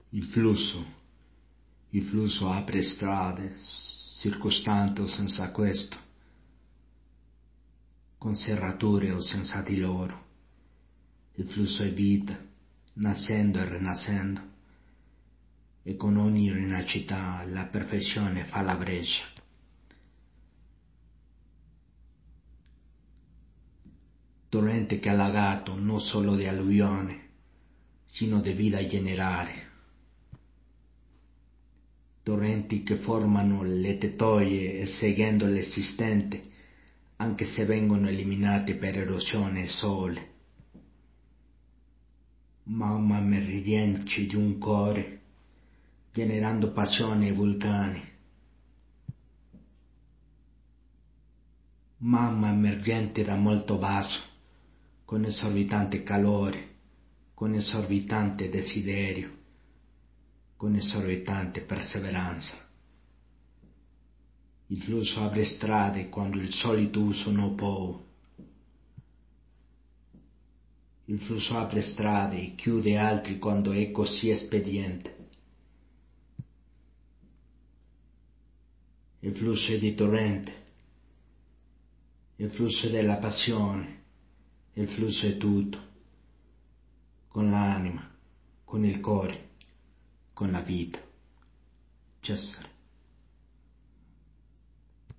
Il il flusso apre strade, circostante o senza questo, con serrature o senza di loro. Il flusso è vita, nascendo e rinascendo, e con ogni rinascita la perfezione fa la breccia. Torrente che ha allagato non solo di alluvione, sino di vita generale. Torrenti che formano le tettoie e seguendo l'esistente, anche se vengono eliminati per erosione e sole. Mamma meridianci di un cuore, generando passione e vulcani. Mamma emergente da molto basso, con esorbitante calore, con esorbitante desiderio, con esorbitante perseveranza. Il flusso apre strade quando il solito uso non può. Il flusso apre strade e chiude altri quando è così espediente. Il flusso è di torrente, il flusso è della passione, il flusso è tutto, con l'anima, con il cuore, con la vita. Cesare.